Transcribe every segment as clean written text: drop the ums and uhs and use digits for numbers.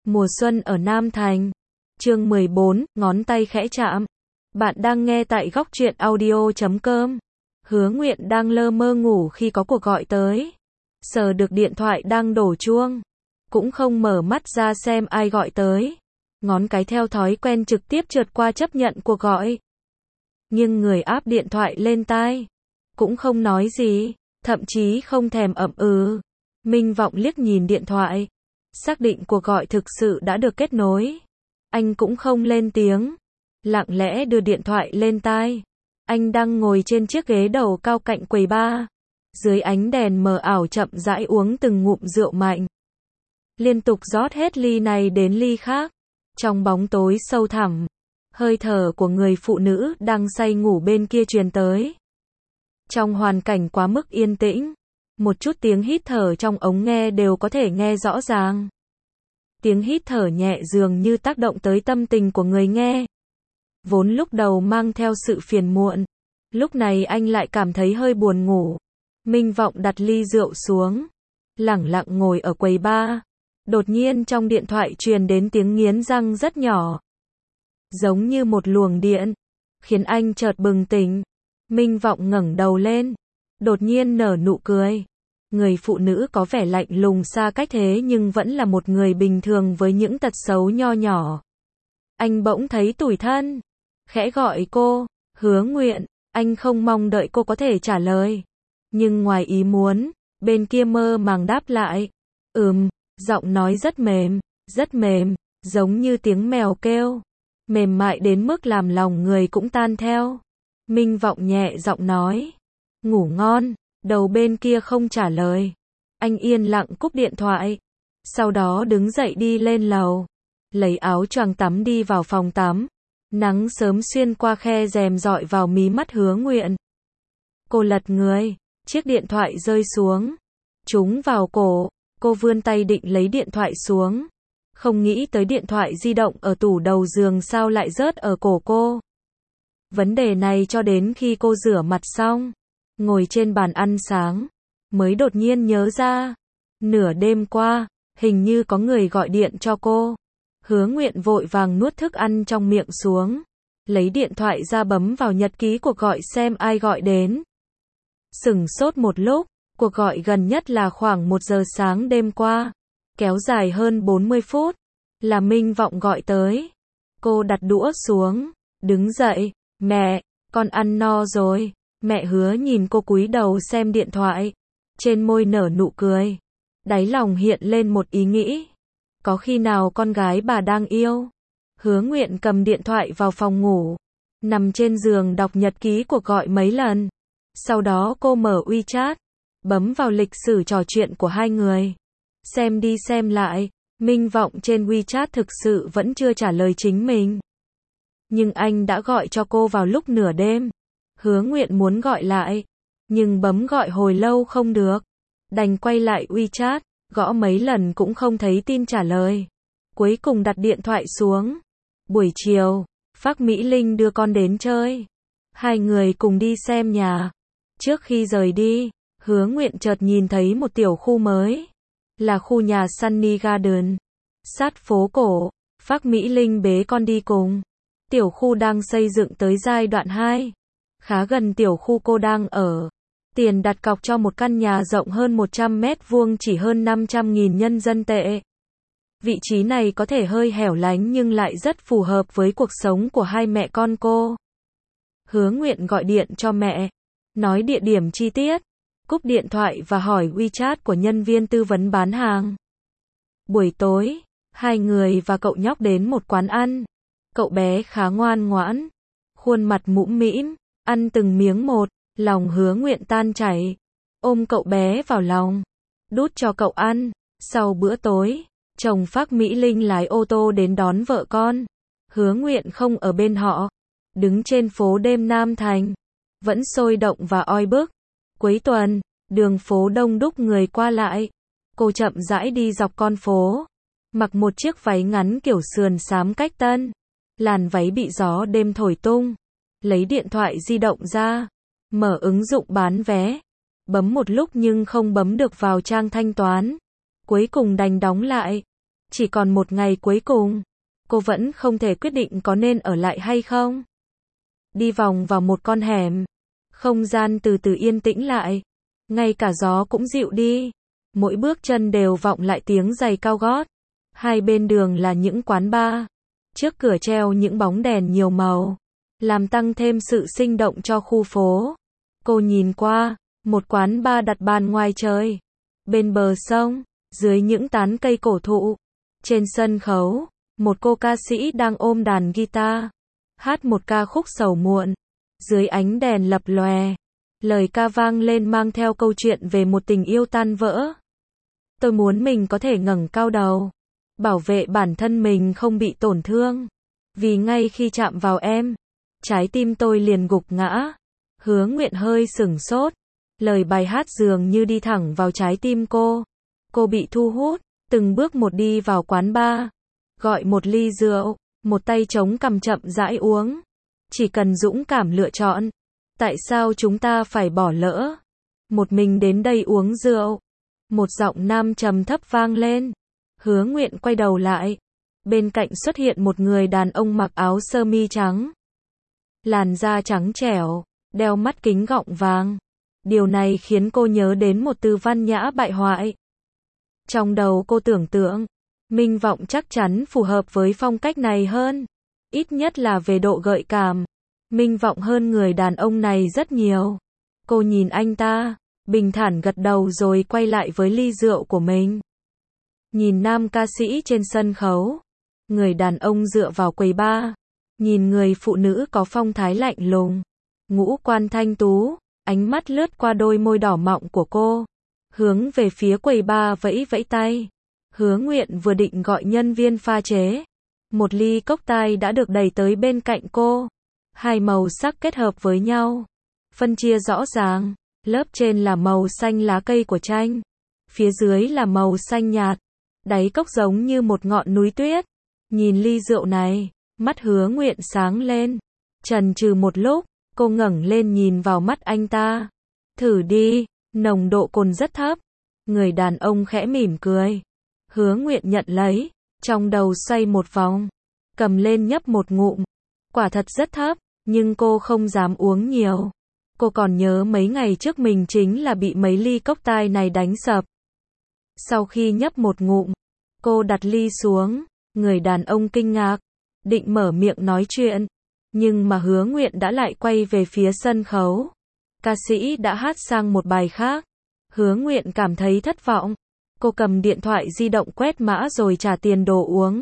Mùa xuân ở Nam Thành. Chương 14, ngón tay khẽ chạm. Bạn đang nghe tại góc truyện audio.com. Hứa Nguyện đang lơ mơ ngủ khi có cuộc gọi tới. Sờ được điện thoại đang đổ chuông. Cũng không mở mắt ra xem ai gọi tới. Ngón cái theo thói quen trực tiếp trượt qua chấp nhận cuộc gọi. Nhưng người áp điện thoại lên tai. Cũng không nói gì, thậm chí không thèm ậm ừ. Minh Vọng liếc nhìn điện thoại. Xác định cuộc gọi thực sự đã được kết nối. Anh cũng không lên tiếng. Lặng lẽ đưa điện thoại lên tai. Anh đang ngồi trên chiếc ghế đầu cao cạnh quầy bar. Dưới ánh đèn mờ ảo chậm rãi uống từng ngụm rượu mạnh. Liên tục rót hết ly này đến ly khác. Trong bóng tối sâu thẳm, hơi thở của người phụ nữ đang say ngủ bên kia truyền tới. Trong hoàn cảnh quá mức yên tĩnh, một chút tiếng hít thở trong ống nghe đều có thể nghe rõ ràng. Tiếng hít thở nhẹ dường như tác động tới tâm tình của người nghe. Vốn lúc đầu mang theo sự phiền muộn, lúc này anh lại cảm thấy hơi buồn ngủ. Minh Vọng đặt ly rượu xuống, lẳng lặng ngồi ở quầy bar. Đột nhiên trong điện thoại truyền đến tiếng nghiến răng rất nhỏ. Giống như một luồng điện, khiến anh chợt bừng tỉnh. Minh Vọng ngẩng đầu lên, đột nhiên nở nụ cười. Người phụ nữ có vẻ lạnh lùng xa cách thế nhưng vẫn là một người bình thường với những tật xấu nho nhỏ. Anh bỗng thấy tủi thân, khẽ gọi cô, Hứa Nguyện. Anh không mong đợi cô có thể trả lời. Nhưng ngoài ý muốn, bên kia mơ màng đáp lại. Giọng nói rất mềm, giống như tiếng mèo kêu. Mềm mại đến mức làm lòng người cũng tan theo. Minh Vọng nhẹ giọng nói. Ngủ ngon. Đầu bên kia không trả lời. Anh yên lặng cúp điện thoại. Sau đó đứng dậy đi lên lầu. Lấy áo choàng tắm đi vào phòng tắm. Nắng sớm xuyên qua khe rèm rọi vào mí mắt Hứa Nguyện. Cô lật người. Chiếc điện thoại rơi xuống. Trúng vào cổ. Cô vươn tay định lấy điện thoại xuống. Không nghĩ tới điện thoại di động ở tủ đầu giường sao lại rớt ở cổ cô. Vấn đề này cho đến khi cô rửa mặt xong, ngồi trên bàn ăn sáng, mới đột nhiên nhớ ra. Nửa đêm qua, hình như có người gọi điện cho cô. Hứa Nguyện vội vàng nuốt thức ăn trong miệng xuống. Lấy điện thoại ra bấm vào nhật ký cuộc gọi xem ai gọi đến. Sửng sốt một lúc. Cuộc gọi gần nhất là khoảng 1 giờ sáng đêm qua, kéo dài hơn 40 phút, là Minh Vọng gọi tới. Cô đặt đũa xuống, đứng dậy, mẹ, con ăn no rồi. Mẹ Hứa nhìn cô cúi đầu xem điện thoại, trên môi nở nụ cười. Đáy lòng hiện lên một ý nghĩ, có khi nào con gái bà đang yêu. Hứa Nguyện cầm điện thoại vào phòng ngủ, nằm trên giường đọc nhật ký cuộc gọi mấy lần. Sau đó cô mở WeChat. Bấm vào lịch sử trò chuyện của hai người. Xem đi xem lại, Minh Vọng trên WeChat thực sự vẫn chưa trả lời chính mình. Nhưng anh đã gọi cho cô vào lúc nửa đêm. Hứa Nguyện muốn gọi lại, nhưng bấm gọi hồi lâu không được. Đành quay lại WeChat, gõ mấy lần cũng không thấy tin trả lời. Cuối cùng đặt điện thoại xuống. Buổi chiều, Phác Mỹ Linh đưa con đến chơi. Hai người cùng đi xem nhà. Trước khi rời đi, Hứa Nguyện chợt nhìn thấy một tiểu khu mới, là khu nhà Sunny Garden, sát phố cổ. Phác Mỹ Linh bế con đi cùng. Tiểu khu đang xây dựng tới giai đoạn 2, khá gần tiểu khu cô đang ở. Tiền đặt cọc cho một căn nhà rộng hơn 100 mét vuông chỉ hơn 500.000 nhân dân tệ. Vị trí này có thể hơi hẻo lánh nhưng lại rất phù hợp với cuộc sống của hai mẹ con cô. Hứa Nguyện gọi điện cho mẹ, nói địa điểm chi tiết. Cúp điện thoại và hỏi WeChat của nhân viên tư vấn bán hàng. Buổi tối, hai người và cậu nhóc đến một quán ăn. Cậu bé khá ngoan ngoãn, khuôn mặt mũm mĩm, ăn từng miếng một, lòng Hứa Nguyện tan chảy. Ôm cậu bé vào lòng, đút cho cậu ăn. Sau bữa tối, chồng Phác Mỹ Linh lái ô tô đến đón vợ con. Hứa Nguyện không ở bên họ, đứng trên phố đêm Nam Thành, vẫn sôi động và oi bức. Cuối tuần, đường phố đông đúc người qua lại. Cô chậm rãi đi dọc con phố, mặc một chiếc váy ngắn kiểu sườn xám cách tân. Làn váy bị gió đêm thổi tung. Lấy điện thoại di động ra, mở ứng dụng bán vé. Bấm một lúc nhưng không bấm được vào trang thanh toán. Cuối cùng đành đóng lại. Chỉ còn một ngày cuối cùng, cô vẫn không thể quyết định có nên ở lại hay không. Đi vòng vào một con hẻm, không gian từ từ yên tĩnh lại, ngay cả gió cũng dịu đi. Mỗi bước chân đều vọng lại tiếng giày cao gót. Hai bên đường là những quán bar, trước cửa treo những bóng đèn nhiều màu, làm tăng thêm sự sinh động cho khu phố. Cô nhìn qua, một quán bar đặt bàn ngoài trời, bên bờ sông, dưới những tán cây cổ thụ. Trên sân khấu, một cô ca sĩ đang ôm đàn guitar, hát một ca khúc sầu muộn. Dưới ánh đèn lập lòe, lời ca vang lên mang theo câu chuyện về một tình yêu tan vỡ. Tôi muốn mình có thể ngẩng cao đầu, bảo vệ bản thân mình không bị tổn thương. Vì ngay khi chạm vào em, trái tim tôi liền gục ngã. Hứa Nguyện hơi sửng sốt. Lời bài hát dường như đi thẳng vào trái tim cô. Cô bị thu hút, từng bước một đi vào quán bar. Gọi một ly rượu, một tay chống cằm chậm rãi uống. Chỉ cần dũng cảm lựa chọn. Tại sao chúng ta phải bỏ lỡ? Một mình đến đây uống rượu. Một giọng nam trầm thấp vang lên. Hứa Nguyện quay đầu lại. Bên cạnh xuất hiện một người đàn ông mặc áo sơ mi trắng. Làn da trắng trẻo, đeo mắt kính gọng vàng. Điều này khiến cô nhớ đến một từ văn nhã bại hoại. Trong đầu cô tưởng tượng, Minh Vọng chắc chắn phù hợp với phong cách này hơn. Ít nhất là về độ gợi cảm. Minh Vọng hơn người đàn ông này rất nhiều. Cô nhìn anh ta, bình thản gật đầu rồi quay lại với ly rượu của mình. Nhìn nam ca sĩ trên sân khấu. Người đàn ông dựa vào quầy bar. Nhìn người phụ nữ có phong thái lạnh lùng. Ngũ quan thanh tú. Ánh mắt lướt qua đôi môi đỏ mọng của cô. Hướng về phía quầy bar vẫy vẫy tay. Hứa Nguyện vừa định gọi nhân viên pha chế. Một ly cocktail đã được đẩy tới bên cạnh cô. Hai màu sắc kết hợp với nhau. Phân chia rõ ràng. Lớp trên là màu xanh lá cây của chanh. Phía dưới là màu xanh nhạt. Đáy cốc giống như một ngọn núi tuyết. Nhìn ly rượu này, mắt Hứa Nguyện sáng lên. Chần chừ một lúc, cô ngẩng lên nhìn vào mắt anh ta. Thử đi, nồng độ cồn rất thấp. Người đàn ông khẽ mỉm cười. Hứa Nguyện nhận lấy, trong đầu xoay một vòng. Cầm lên nhấp một ngụm. Quả thật rất thấp, nhưng cô không dám uống nhiều. Cô còn nhớ mấy ngày trước mình chính là bị mấy ly cocktail này đánh sập. Sau khi nhấp một ngụm, cô đặt ly xuống. Người đàn ông kinh ngạc, định mở miệng nói chuyện. Nhưng mà Hứa Nguyện đã lại quay về phía sân khấu. Ca sĩ đã hát sang một bài khác. Hứa Nguyện cảm thấy thất vọng. Cô cầm điện thoại di động quét mã rồi trả tiền đồ uống.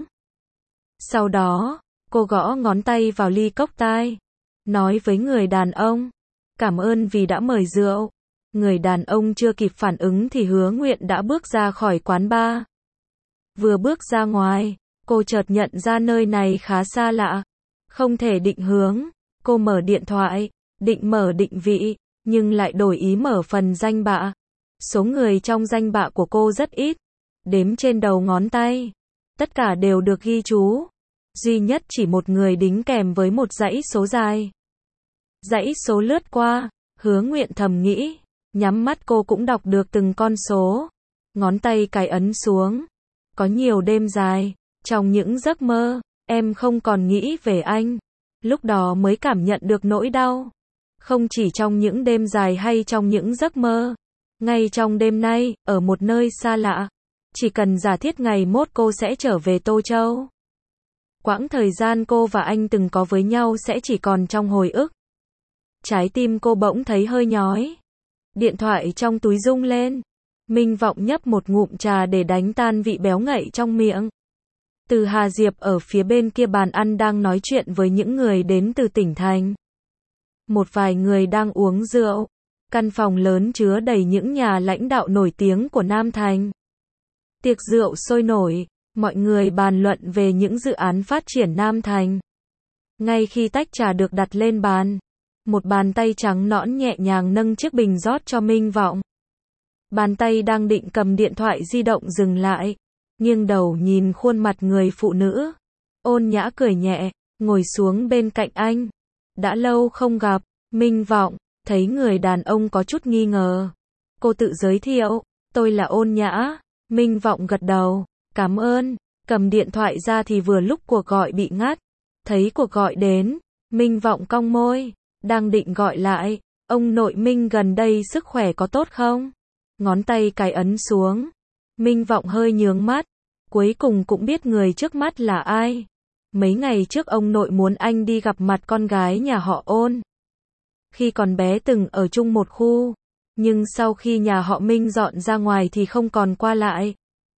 Sau đó, cô gõ ngón tay vào ly cocktail. Nói với người đàn ông. Cảm ơn vì đã mời rượu. Người đàn ông chưa kịp phản ứng thì Hứa Nguyện đã bước ra khỏi quán bar. Vừa bước ra ngoài, cô chợt nhận ra nơi này khá xa lạ. Không thể định hướng. Cô mở điện thoại, định mở định vị, nhưng lại đổi ý mở phần danh bạ. Số người trong danh bạ của cô rất ít. Đếm trên đầu ngón tay. Tất cả đều được ghi chú. Duy nhất chỉ một người đính kèm với một dãy số dài. Dãy số lướt qua, Hứa Nguyện thầm nghĩ. Nhắm mắt cô cũng đọc được từng con số. Ngón tay cài ấn xuống. Có nhiều đêm dài. Trong những giấc mơ, em không còn nghĩ về anh. Lúc đó mới cảm nhận được nỗi đau. Không chỉ trong những đêm dài hay trong những giấc mơ. Ngay trong đêm nay, ở một nơi xa lạ. Chỉ cần giả thiết ngày mốt cô sẽ trở về Tô Châu. Quãng thời gian cô và anh từng có với nhau sẽ chỉ còn trong hồi ức. Trái tim cô bỗng thấy hơi nhói. Điện thoại trong túi rung lên. Minh Vọng nhấp một ngụm trà để đánh tan vị béo ngậy trong miệng. Từ Hà Diệp ở phía bên kia bàn ăn đang nói chuyện với những người đến từ tỉnh thành. Một vài người đang uống rượu. Căn phòng lớn chứa đầy những nhà lãnh đạo nổi tiếng của Nam Thành. Tiệc rượu sôi nổi, mọi người bàn luận về những dự án phát triển Nam Thành. Ngay khi tách trà được đặt lên bàn, một bàn tay trắng nõn nhẹ nhàng nâng chiếc bình rót cho Minh Vọng. Bàn tay đang định cầm điện thoại di động dừng lại, nghiêng đầu nhìn khuôn mặt người phụ nữ. Ôn nhã cười nhẹ, ngồi xuống bên cạnh anh. Đã lâu không gặp, Minh Vọng. Thấy người đàn ông có chút nghi ngờ. Cô tự giới thiệu, tôi là Ôn Nhã. Minh Vọng gật đầu, cảm ơn. Cầm điện thoại ra thì vừa lúc cuộc gọi bị ngắt. Thấy cuộc gọi đến, Minh Vọng cong môi, đang định gọi lại, ông nội Minh gần đây sức khỏe có tốt không? Ngón tay cái ấn xuống. Minh Vọng hơi nhướng mắt, cuối cùng cũng biết người trước mắt là ai. Mấy ngày trước ông nội muốn anh đi gặp mặt con gái nhà họ Ôn. Khi còn bé từng ở chung một khu, nhưng sau khi nhà họ Minh dọn ra ngoài thì không còn qua lại.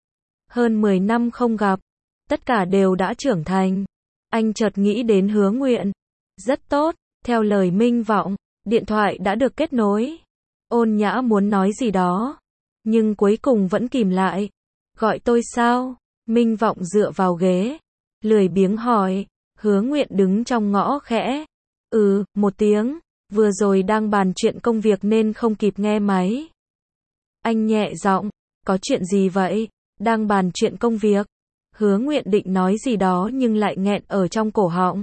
Hơn 10 năm không gặp, tất cả đều đã trưởng thành. Anh chợt nghĩ đến Hứa Nguyện. Rất tốt, theo lời Minh Vọng, điện thoại đã được kết nối. Ôn Nhã muốn nói gì đó, nhưng cuối cùng vẫn kìm lại. Gọi tôi sao? Minh Vọng dựa vào ghế, lười biếng hỏi. Hứa Nguyện đứng trong ngõ khẽ. Một tiếng, vừa rồi đang bàn chuyện công việc nên không kịp nghe máy. Anh nhẹ giọng, có chuyện gì vậy? Đang bàn chuyện công việc. Hứa Nguyện định nói gì đó nhưng lại nghẹn ở trong cổ họng.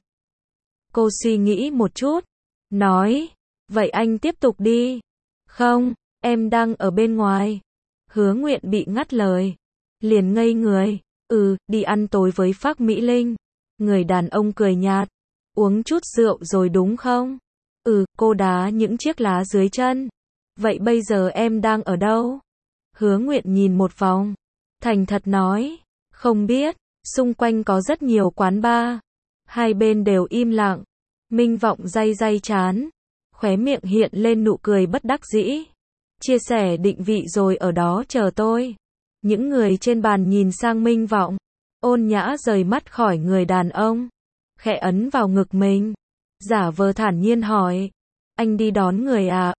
Cô suy nghĩ một chút, nói, vậy anh tiếp tục đi. Không, em đang ở bên ngoài. Hứa Nguyện bị ngắt lời, liền ngây người. Đi ăn tối với Phác Mỹ Linh. Người đàn ông cười nhạt, uống chút rượu rồi đúng không? Cô đá những chiếc lá dưới chân. Vậy bây giờ em đang ở đâu? Hứa Nguyện nhìn một vòng, thành thật nói, không biết, xung quanh có rất nhiều quán bar. Hai bên đều im lặng. Minh Vọng day day trán, khóe miệng hiện lên nụ cười bất đắc dĩ. Chia sẻ định vị rồi ở đó chờ tôi. Những người trên bàn nhìn sang Minh Vọng. Ôn Nhã rời mắt khỏi người đàn ông, khẽ ấn vào ngực mình, giả vờ thản nhiên hỏi, anh đi đón người à?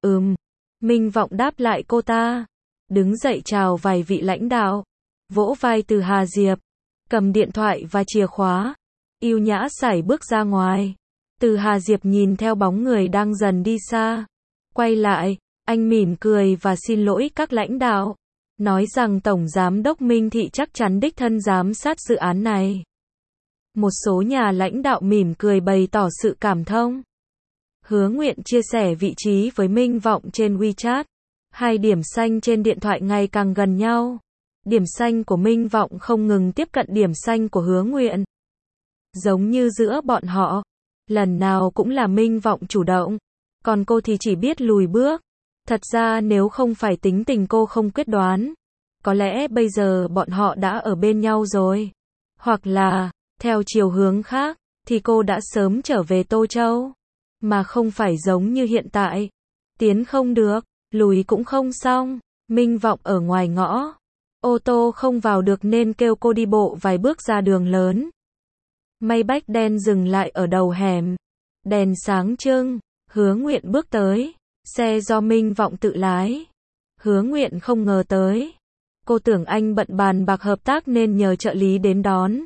Minh Vọng đáp lại cô ta, đứng dậy chào vài vị lãnh đạo, vỗ vai Từ Hà Diệp, cầm điện thoại và chìa khóa, yêu nhã sải bước ra ngoài. Từ Hà Diệp nhìn theo bóng người đang dần đi xa, quay lại, anh mỉm cười và xin lỗi các lãnh đạo, nói rằng Tổng Giám đốc Minh Thị chắc chắn đích thân giám sát dự án này. Một số nhà lãnh đạo mỉm cười bày tỏ sự cảm thông. Hứa Nguyện chia sẻ vị trí với Minh Vọng trên WeChat. Hai điểm xanh trên điện thoại ngày càng gần nhau. Điểm xanh của Minh Vọng không ngừng tiếp cận điểm xanh của Hứa Nguyện. Giống như giữa bọn họ, lần nào cũng là Minh Vọng chủ động, còn cô thì chỉ biết lùi bước. Thật ra nếu không phải tính tình cô không quyết đoán, có lẽ bây giờ bọn họ đã ở bên nhau rồi. Hoặc là, theo chiều hướng khác, thì cô đã sớm trở về Tô Châu. Mà không phải giống như hiện tại. Tiến không được, lùi cũng không xong. Minh Vọng ở ngoài ngõ. Ô tô không vào được nên kêu cô đi bộ vài bước ra đường lớn. Maybach đen dừng lại ở đầu hẻm. Đèn sáng trưng, Hứa Nguyện bước tới. Xe do Minh Vọng tự lái. Hứa Nguyện không ngờ tới. Cô tưởng anh bận bàn bạc hợp tác nên nhờ trợ lý đến đón.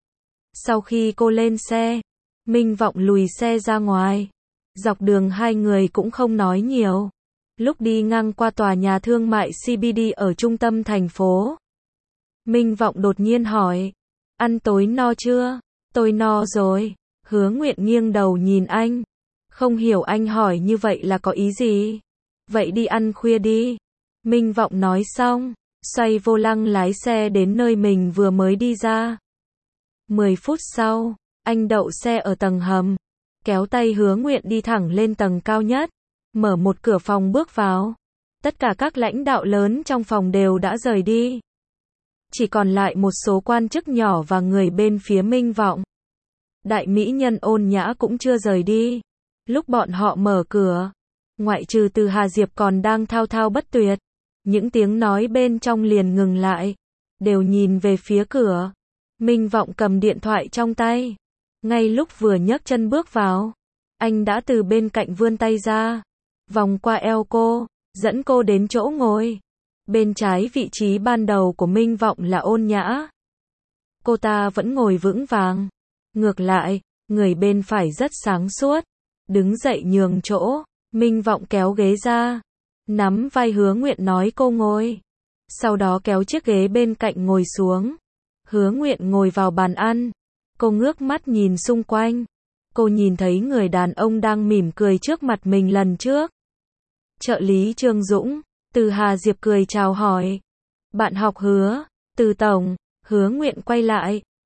Sau khi cô lên xe, Minh Vọng lùi xe ra ngoài. Dọc đường hai người cũng không nói nhiều. Lúc đi ngang qua tòa nhà thương mại CBD ở trung tâm thành phố, Minh Vọng đột nhiên hỏi, ăn tối no chưa? Tôi no rồi. Hứa Nguyện nghiêng đầu nhìn anh. Không hiểu anh hỏi như vậy là có ý gì. Vậy đi ăn khuya đi. Minh Vọng nói xong, xoay vô lăng lái xe đến nơi mình vừa mới đi ra. 10 phút sau, anh đậu xe ở tầng hầm, kéo tay Hứa Nguyện đi thẳng lên tầng cao nhất, mở một cửa phòng bước vào. Tất cả các lãnh đạo lớn trong phòng đều đã rời đi. Chỉ còn lại một số quan chức nhỏ và người bên phía Minh Vọng. Đại mỹ nhân Ôn Nhã cũng chưa rời đi. Lúc bọn họ mở cửa, ngoại trừ Từ Hà Diệp còn đang thao thao bất tuyệt, những tiếng nói bên trong liền ngừng lại, đều nhìn về phía cửa. Minh Vọng cầm điện thoại trong tay. Ngay lúc vừa nhấc chân bước vào, anh đã từ bên cạnh vươn tay ra, vòng qua eo cô, dẫn cô đến chỗ ngồi. Bên trái vị trí ban đầu của Minh Vọng là Ôn Nhã. Cô ta vẫn ngồi vững vàng. Ngược lại, người bên phải rất sáng suốt. Đứng dậy nhường chỗ, Minh Vọng kéo ghế ra, nắm vai Hứa Nguyện nói cô ngồi. Sau đó kéo chiếc ghế bên cạnh ngồi xuống. Hứa Nguyện ngồi vào bàn ăn. Cô ngước mắt nhìn xung quanh. Cô nhìn thấy người đàn ông đang mỉm cười trước mặt mình lần trước. Trợ lý Trương Dũng. Từ Hà Diệp cười chào hỏi. Bạn học Hứa, Từ Tổng. Hứa Nguyện quay lại,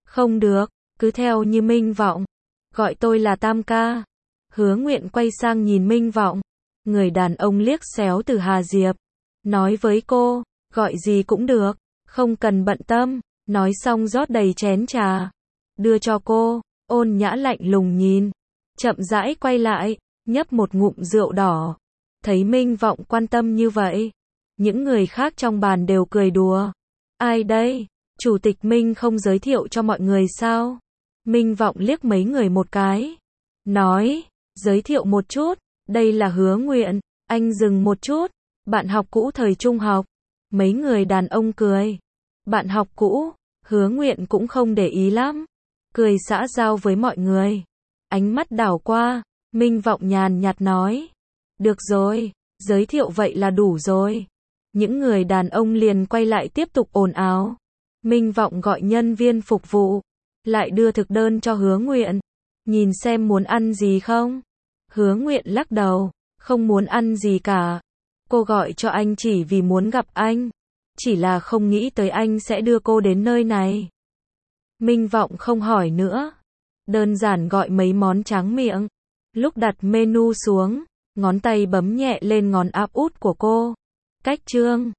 Không được, cứ theo như Minh Vọng. Gọi tôi là Tam ca. Hứa Nguyện quay sang nhìn Minh Vọng. Người đàn ông liếc xéo từ Hà Diệp. Nói với cô, gọi gì cũng được, không cần bận tâm. Nói xong rót đầy chén trà. Đưa cho cô, Ôn Nhã lạnh lùng nhìn. Chậm rãi quay lại, nhấp một ngụm rượu đỏ. Thấy Minh Vọng quan tâm như vậy. Những người khác trong bàn đều cười đùa. Ai đây? Chủ tịch Minh không giới thiệu cho mọi người sao? Minh Vọng liếc mấy người một cái. Nói, giới thiệu một chút, đây là Hứa Nguyện. Anh dừng một chút, bạn học cũ thời trung học. Mấy người đàn ông cười. Bạn học cũ, Hứa Nguyện cũng không để ý lắm. Cười xã giao với mọi người. Ánh mắt đảo qua, Minh Vọng nhàn nhạt nói. Được rồi, giới thiệu vậy là đủ rồi. Những người đàn ông liền quay lại tiếp tục ồn ào. Minh Vọng gọi nhân viên phục vụ, lại đưa thực đơn cho Hứa Nguyện. Nhìn xem muốn ăn gì không? Hứa Nguyện lắc đầu, không muốn ăn gì cả. Cô gọi cho anh chỉ vì muốn gặp anh. Chỉ là không nghĩ tới anh sẽ đưa cô đến nơi này. Minh Vọng không hỏi nữa. Đơn giản gọi mấy món tráng miệng. Lúc đặt menu xuống, ngón tay bấm nhẹ lên ngón áp út của cô. Cách trương.